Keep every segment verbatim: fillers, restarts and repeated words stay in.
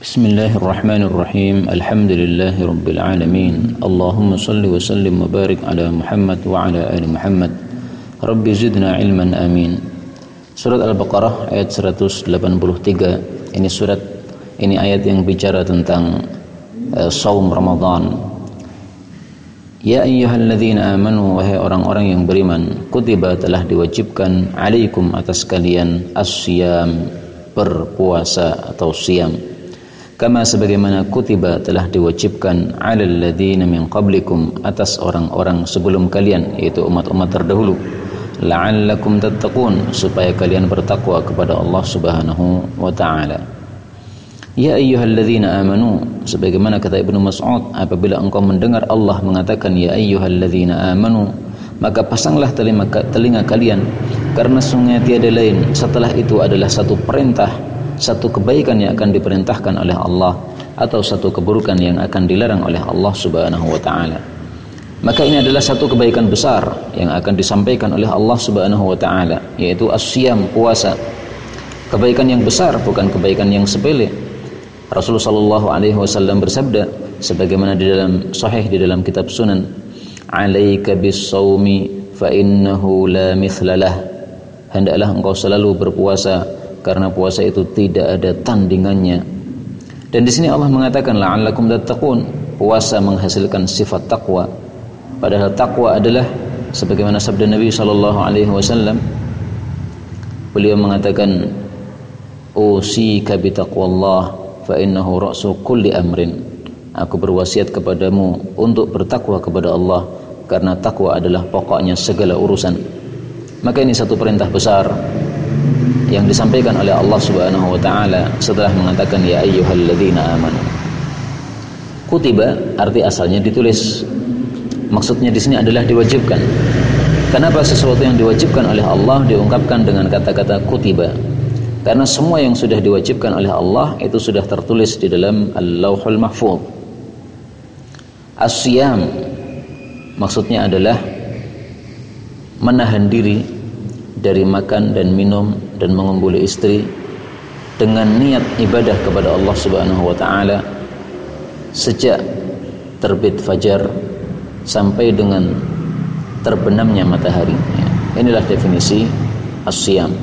Bismillahirrahmanirrahim. Alhamdulillahirabbil alamin. Allahumma shalli wa sallim wa barik ala Muhammad wa ala ali Muhammad. Rabbi zidna ilman amin. Surat Al-Baqarah ayat seratus delapan puluh tiga. Ini surat ini ayat yang bicara tentang uh, saum Ramadan. Ya ayyuhalladzina amanu, wahai orang-orang yang beriman, kutiba telah diwajibkan alaikum atas kalian as-siyam, berpuasa atau siyam. Kama sebagaimana kutiba telah diwajibkan alal ladzina min qablikum, atas orang-orang sebelum kalian, yaitu umat-umat terdahulu, la'allakum tattaqun, supaya kalian bertakwa kepada Allah Subhanahu wa taala. Ya ayyuhalladzina amanu, sebagaimana kata Ibnu Mas'ud, apabila engkau mendengar Allah mengatakan ya ayyuhalladzina amanu, maka pasanglah telinga, telinga kalian, karena sungguh tiada lain setelah itu adalah satu perintah, satu kebaikan yang akan diperintahkan oleh Allah, atau satu keburukan yang akan dilarang oleh Allah Subhanahu wa taala. Maka ini adalah satu kebaikan besar yang akan disampaikan oleh Allah Subhanahu wa taala, yaitu as-siyam, puasa. Kebaikan yang besar, bukan kebaikan yang sepele. Rasulullah sallallahu alaihi wasallam bersabda sebagaimana di dalam sahih di dalam kitab Sunan, "Alaika bis-shaumi fa innahu la mithlalah." Hendaklah engkau selalu berpuasa, karena puasa itu tidak ada tandingannya. Dan di sini Allah mengatakan la'allakum tattaqun, puasa menghasilkan sifat takwa. Padahal takwa adalah sebagaimana sabda Nabi sallallahu alaihi wasallam, beliau mengatakan usika bi taqwallah fa innahu ra'su kulli amrin. Aku berwasiat kepadamu untuk bertakwa kepada Allah, karena takwa adalah pokoknya segala urusan. Maka ini satu perintah besar yang disampaikan oleh Allah Subhanahu wa taala setelah mengatakan ya ayyuhalladzina amanu. Kutiba arti asalnya ditulis. Maksudnya di sini adalah diwajibkan. Kenapa sesuatu yang diwajibkan oleh Allah diungkapkan dengan kata-kata kutiba? Karena semua yang sudah diwajibkan oleh Allah itu sudah tertulis di dalam Al-Lauhul Mahfuz. As-siyam maksudnya adalah menahan diri dari makan dan minum dan mengumpuli istri dengan niat ibadah kepada Allah Subhanahu wa taala sejak terbit fajar sampai dengan terbenamnya matahari. Inilah definisi as-siyam.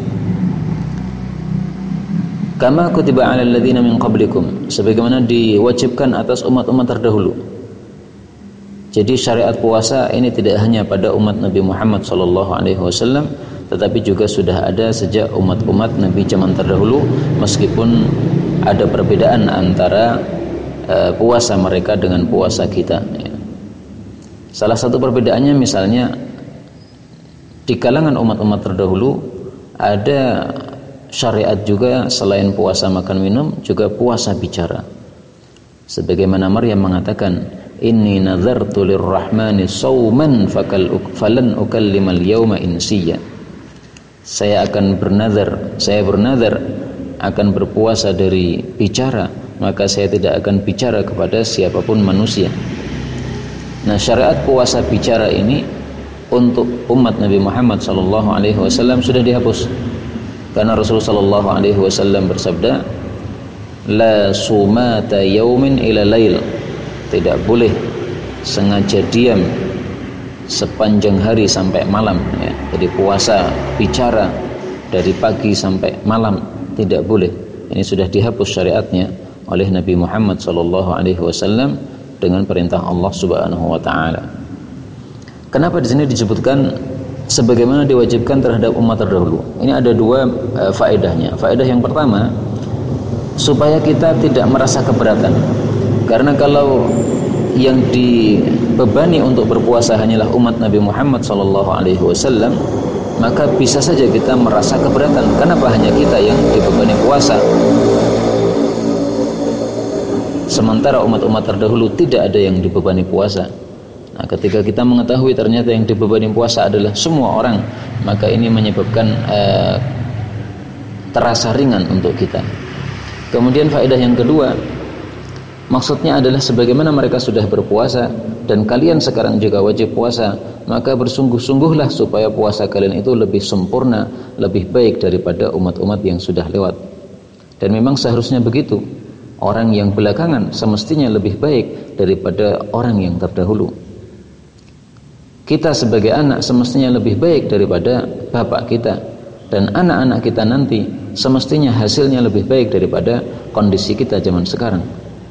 Kama kutiba 'alal ladzina min qablikum, sebagaimana diwajibkan atas umat-umat terdahulu. Jadi syariat puasa ini tidak hanya pada umat Nabi Muhammad sallallahu alaihi wasallam, tetapi juga sudah ada sejak umat-umat Nabi zaman terdahulu, meskipun ada perbedaan antara uh, puasa mereka dengan puasa kita. Ya. Salah satu perbedaannya misalnya di kalangan umat-umat terdahulu ada syariat juga selain puasa makan minum, juga puasa bicara. Sebagaimana Maryam mengatakan, inni nazartu lirrahmani shauman falan ukallimal yauma insiya. Saya akan bernazar, saya bernazar akan berpuasa dari bicara, maka saya tidak akan bicara kepada siapapun manusia. Nah, syariat puasa bicara ini untuk umat Nabi Muhammad sallallahu alaihi wasallam sudah dihapus. Karena Rasulullah sallallahu alaihi wasallam bersabda, la sumata yaumin ila lail, tidak boleh sengaja diam sepanjang hari sampai malam, ya. Jadi puasa bicara dari pagi sampai malam tidak boleh. Ini sudah dihapus syariatnya oleh Nabi Muhammad sallallahu alaihi wasallam dengan perintah Allah Subhanahu wa taala. Kenapa di sini disebutkan sebagaimana diwajibkan terhadap umat terdahulu? Ini ada dua uh, faedahnya. Faedah yang pertama, supaya kita tidak merasa keberatan. Karena kalau yang dibebani untuk berpuasa hanyalah umat Nabi Muhammad sallallahu alaihi wasallam, maka bisa saja kita merasa keberatan. Kenapa hanya kita yang dibebani puasa? Sementara umat-umat terdahulu tidak ada yang dibebani puasa. Nah, ketika kita mengetahui ternyata yang dibebani puasa adalah semua orang, maka ini menyebabkan uh, terasa ringan untuk kita. Kemudian faedah yang kedua, maksudnya adalah sebagaimana mereka sudah berpuasa dan kalian sekarang juga wajib puasa, maka bersungguh-sungguhlah supaya puasa kalian itu lebih sempurna, lebih baik daripada umat-umat yang sudah lewat. Dan memang seharusnya begitu. Orang yang belakangan semestinya lebih baik daripada orang yang terdahulu. Kita sebagai anak semestinya lebih baik daripada bapak kita, dan anak-anak kita nanti semestinya hasilnya lebih baik daripada kondisi kita zaman sekarang.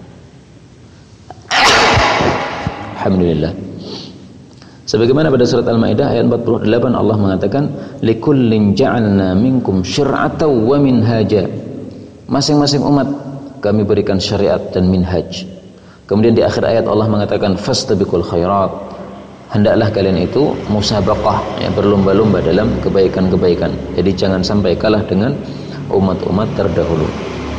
Alhamdulillah. Sebagaimana pada surat Al-Maidah ayat empat puluh delapan Allah mengatakan, likullin ja'alna minkum syir'atan wa minhaja. Masing-masing umat kami berikan syariat dan minhaj. Kemudian di akhir ayat Allah mengatakan, fastabiqul khairat. Hendaklah kalian itu musabaqah, ya, berlomba-lomba dalam kebaikan-kebaikan. Jadi jangan sampai kalah dengan umat-umat terdahulu.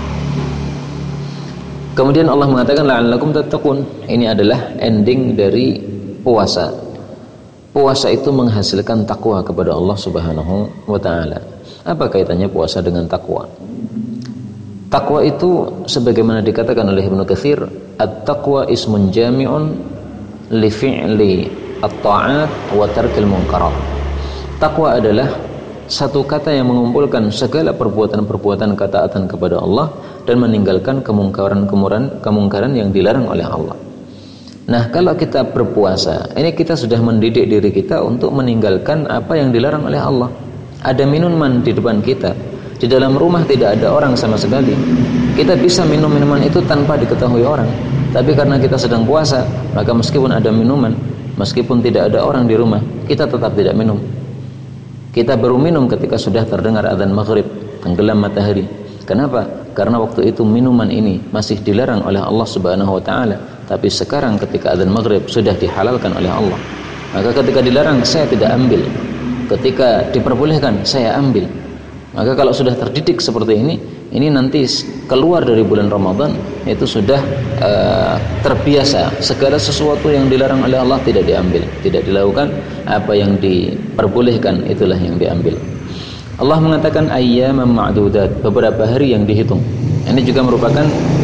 Kemudian Allah mengatakan la'allakum tattaqun. Ini adalah ending dari puasa. Puasa itu menghasilkan takwa kepada Allah Subhanahu wa taala. Apa kaitannya puasa dengan takwa? Takwa itu sebagaimana dikatakan oleh Ibnu Katsir, at-taqwa ismun jami'un li fi'li at-ta'at wa tarkil munkarat. Takwa adalah satu kata yang mengumpulkan segala perbuatan-perbuatan ketaatan kepada Allah dan meninggalkan kemungkaran-kemungkaran kemungkaran yang dilarang oleh Allah. Nah, kalau kita berpuasa, ini kita sudah mendidik diri kita untuk meninggalkan apa yang dilarang oleh Allah. Ada minuman di depan kita, di dalam rumah tidak ada orang sama sekali. Kita bisa minum minuman itu tanpa diketahui orang. Tapi karena kita sedang puasa, maka meskipun ada minuman, meskipun tidak ada orang di rumah, kita tetap tidak minum. Kita baru minum ketika sudah terdengar adzan maghrib, tenggelam matahari. Kenapa? Karena waktu itu minuman ini masih dilarang oleh Allah Subhanahu wa taala, tapi sekarang ketika adzan maghrib sudah dihalalkan oleh Allah. Maka ketika dilarang saya tidak ambil, ketika diperbolehkan saya ambil. Maka kalau sudah terdidik seperti ini, ini nanti keluar dari bulan Ramadan itu sudah uh, terbiasa segala sesuatu yang dilarang oleh Allah tidak diambil, tidak dilakukan. Apa yang diperbolehkan itulah yang diambil. Allah mengatakan ayyaman ma'dudat, beberapa hari yang dihitung. Ini juga merupakan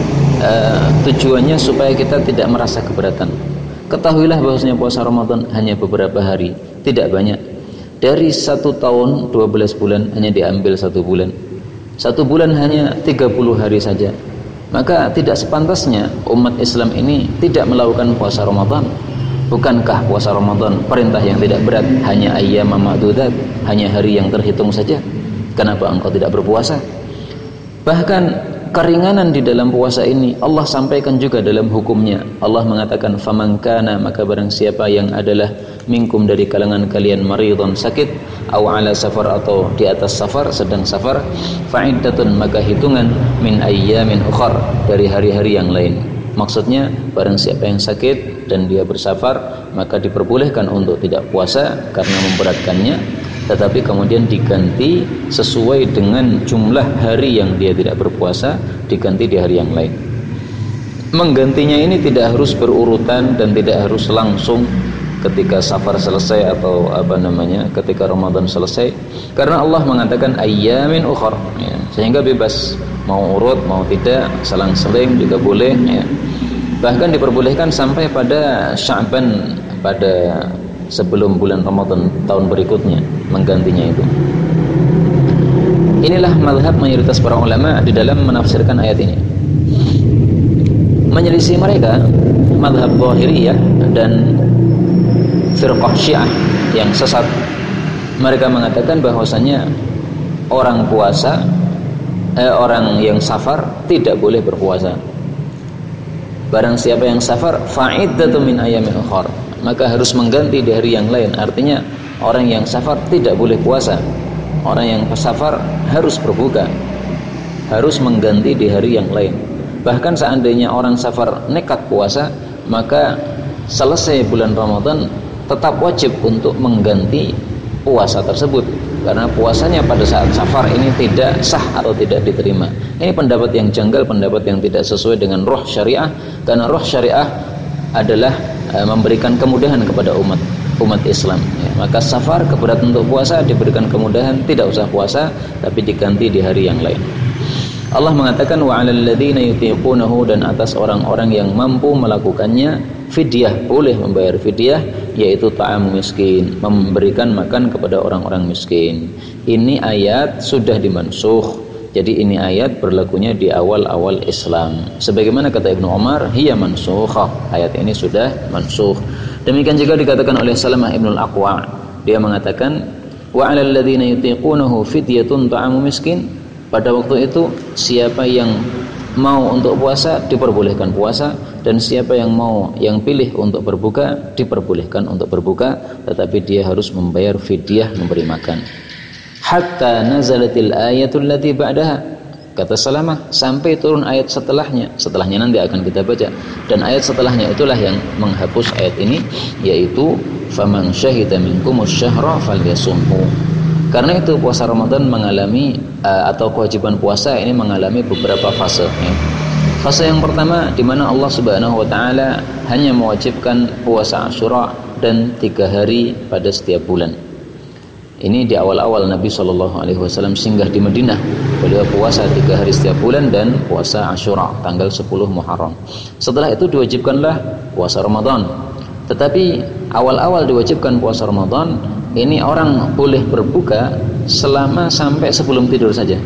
uh, tujuannya supaya kita tidak merasa keberatan. Ketahuilah bahwasanya puasa Ramadan hanya beberapa hari, tidak banyak. Dari satu tahun dua belas bulan hanya diambil satu bulan. Satu bulan hanya tiga puluh hari saja. Maka tidak sepantasnya umat Islam ini tidak melakukan puasa Ramadan. Bukankah puasa Ramadan perintah yang tidak berat, hanya ayyaman ma'dudat, hanya hari yang terhitung saja? Kenapa engkau tidak berpuasa? Bahkan keringanan di dalam puasa ini Allah sampaikan juga dalam hukumnya. Allah mengatakan faman kana, maka barang siapa yang adalah minkum dari kalangan kalian maridun, sakit, aw ala safar, atau di atas safar, sedang safar, fa'iddatun, maka hitungan min ayyamin ukhar, dari hari-hari yang lain. Maksudnya barang siapa yang sakit dan dia bersafar, maka diperbolehkan untuk tidak puasa karena memberatkannya, tetapi kemudian diganti sesuai dengan jumlah hari yang dia tidak berpuasa, diganti di hari yang lain. Menggantinya ini tidak harus berurutan dan tidak harus langsung ketika safar selesai atau apa namanya ketika Ramadan selesai, karena Allah mengatakan ayyamin ukhar, ya, sehingga bebas mau urut mau tidak, selang-seling juga boleh, ya. Bahkan diperbolehkan sampai pada Sya'ban, pada sebelum bulan Ramadan tahun berikutnya, menggantinya itu. Inilah mazhab mayoritas para ulama di dalam menafsirkan ayat ini. Menyelisih mereka mazhab Zahiriyah dan firqah Syiah yang sesat. Mereka mengatakan bahwasanya orang puasa eh, orang yang safar tidak boleh berpuasa. Barang siapa yang safar fa'iddatu min ayyamin ukhar, maka harus mengganti di hari yang lain. Artinya orang yang safar tidak boleh puasa. Orang yang safar harus berbuka, harus mengganti di hari yang lain. Bahkan seandainya orang safar nekat puasa, maka selesai bulan Ramadan tetap wajib untuk mengganti puasa tersebut, karena puasanya pada saat safar ini tidak sah atau tidak diterima. Ini pendapat yang janggal, pendapat yang tidak sesuai dengan roh syariah, karena roh syariah adalah e, memberikan kemudahan kepada umat umat Islam, ya. Maka safar keberatan untuk puasa diberikan kemudahan, tidak usah puasa tapi diganti di hari yang lain. Allah mengatakan wa 'alal ladzina yutiqunahu, dan atas orang-orang yang mampu melakukannya fidyah, boleh membayar fidyah, yaitu ta'am miskin, memberikan makan kepada orang-orang miskin. Ini ayat sudah dimansukh, Jadi ini ayat berlakunya di awal-awal Islam. Sebagaimana kata Ibnu Umar, hiya mansukhah. Ayat ini sudah mansukh. Demikian juga dikatakan oleh Salamah Ibnul Aqwa. Dia mengatakan, wa 'alal ladzina yutiqunahu fidyatun ta'amu miskin. Pada waktu itu siapa yang mau untuk puasa diperbolehkan puasa, dan siapa yang mau yang pilih untuk berbuka diperbolehkan untuk berbuka, tetapi dia harus membayar fidyah, memberi makan. Hatta nazalatil ayatul lati ba'daha, kata Salamah, sampai turun ayat setelahnya. Setelahnya nanti akan kita baca, dan ayat setelahnya itulah yang menghapus ayat ini, yaitu faman syahida minkumus syahra falyasumhu. Karena itu puasa Ramadan mengalami uh, atau kewajiban puasa ini mengalami beberapa fase, ya. Fase yang pertama di mana Allah Subhanahu wa taala hanya mewajibkan puasa Asyura dan tiga hari pada setiap bulan. Ini di awal-awal Nabi shallallahu alaihi wasallam singgah di Madinah. Beliau puasa tiga hari setiap bulan dan puasa Asyura tanggal sepuluh Muharram. Setelah itu diwajibkanlah puasa Ramadan. Tetapi awal-awal diwajibkan puasa Ramadan, ini orang boleh berbuka selama sampai sebelum tidur saja.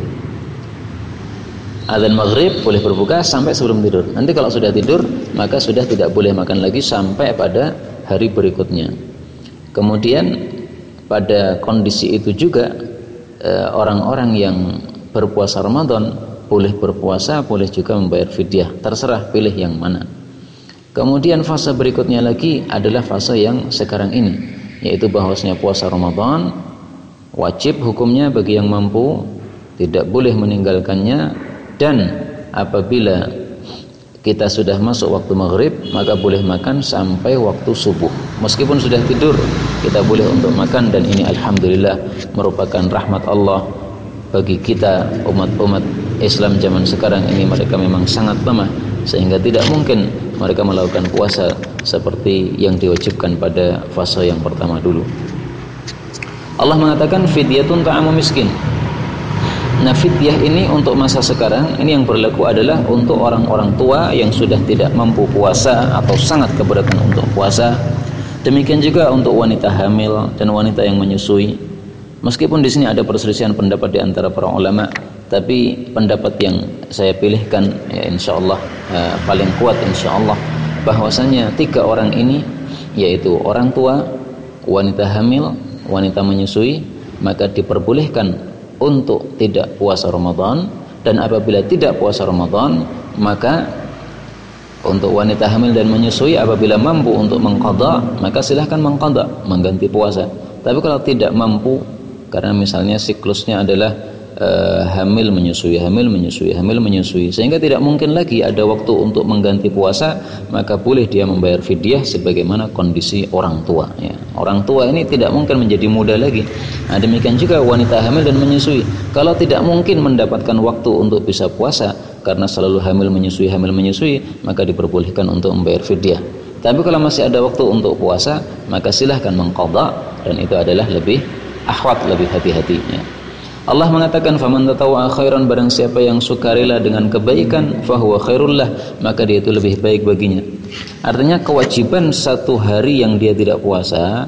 Adzan maghrib boleh berbuka sampai sebelum tidur. Nanti kalau sudah tidur, maka sudah tidak boleh makan lagi sampai pada hari berikutnya. Kemudian pada kondisi itu juga eh, orang-orang yang berpuasa Ramadan boleh berpuasa, boleh juga membayar fidyah. Terserah pilih yang mana. Kemudian fase berikutnya lagi adalah fase yang sekarang ini, yaitu bahwasanya puasa Ramadan wajib hukumnya bagi yang mampu, tidak boleh meninggalkannya, dan apabila kita sudah masuk waktu maghrib maka boleh makan sampai waktu subuh. Meskipun sudah tidur kita boleh untuk makan, dan ini alhamdulillah merupakan rahmat Allah bagi kita umat-umat Islam zaman sekarang ini. Mereka memang sangat lemah sehingga tidak mungkin mereka melakukan puasa seperti yang diwajibkan pada fase yang pertama dulu. Allah mengatakan fidyatun ta'amu miskin. Nah, fidyah ini untuk masa sekarang ini yang berlaku adalah untuk orang-orang tua yang sudah tidak mampu puasa atau sangat keberatan untuk puasa. Demikian juga untuk wanita hamil dan wanita yang menyusui. Meskipun di sini ada perselisihan pendapat di antara para ulama, tapi pendapat yang saya pilihkan ya insyaallah uh, paling kuat insyaallah, bahwasanya tiga orang ini, yaitu orang tua, wanita hamil, wanita menyusui, maka diperbolehkan untuk tidak puasa Ramadan. Dan apabila tidak puasa Ramadan, maka untuk wanita hamil dan menyusui apabila mampu untuk mengqadha, maka silahkan mengqadha, mengganti puasa. Tapi kalau tidak mampu, karena misalnya siklusnya adalah uh, hamil menyusui, hamil menyusui, hamil menyusui, sehingga tidak mungkin lagi ada waktu untuk mengganti puasa, maka boleh dia membayar fidyah sebagaimana kondisi orang tua, ya. Orang tua ini tidak mungkin menjadi muda lagi. Nah, demikian juga wanita hamil dan menyusui. Kalau tidak mungkin mendapatkan waktu untuk bisa puasa karena selalu hamil menyusui, hamil menyusui, maka diperbolehkan untuk membayar fidyah. Tapi kalau masih ada waktu untuk puasa, maka silahkan mengqadha, dan itu adalah lebih akhwat, lebih hati-hatinya. Allah mengatakan faman tatawwa'a khairan, barang siapa yang sukarela dengan kebaikan, fahuwa khairul lah, maka dia itu lebih baik baginya. Artinya kewajiban satu hari yang dia tidak puasa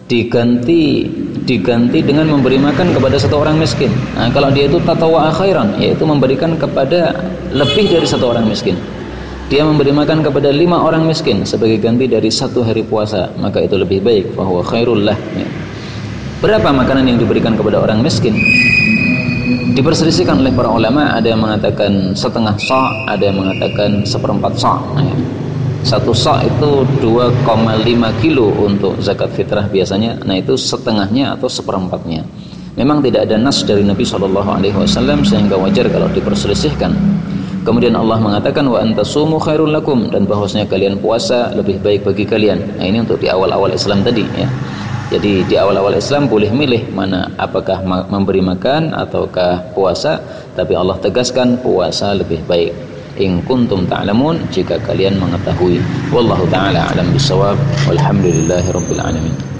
diganti diganti dengan memberi makan kepada satu orang miskin. Nah, kalau dia itu tatawwa'a khairan, yaitu memberikan kepada lebih dari satu orang miskin, dia memberi makan kepada lima orang miskin sebagai ganti dari satu hari puasa, maka itu lebih baik, fahuwa khairul lah, ya. Berapa makanan yang diberikan kepada orang miskin? Diperselisihkan oleh para ulama, ada yang mengatakan setengah sa', ada yang mengatakan seperempat sa'. Ya. Satu sa' itu dua koma lima kilo untuk zakat fitrah biasanya. Nah, itu setengahnya atau seperempatnya. Memang tidak ada nas dari Nabi shallallahu alaihi wasallam, sehingga wajar kalau diperselisihkan. Kemudian Allah mengatakan wa antasumu khairul lakum, dan bahwasanya kalian puasa lebih baik bagi kalian. Nah, ini untuk di awal-awal Islam tadi, ya. Jadi di awal-awal Islam boleh milih mana, apakah memberi makan ataukah puasa, tapi Allah tegaskan puasa lebih baik. In kuntum ta'lamun, jika kalian mengetahui. Wallahu ta'ala a'lam bissawab. Walhamdulillahirabbil alamin.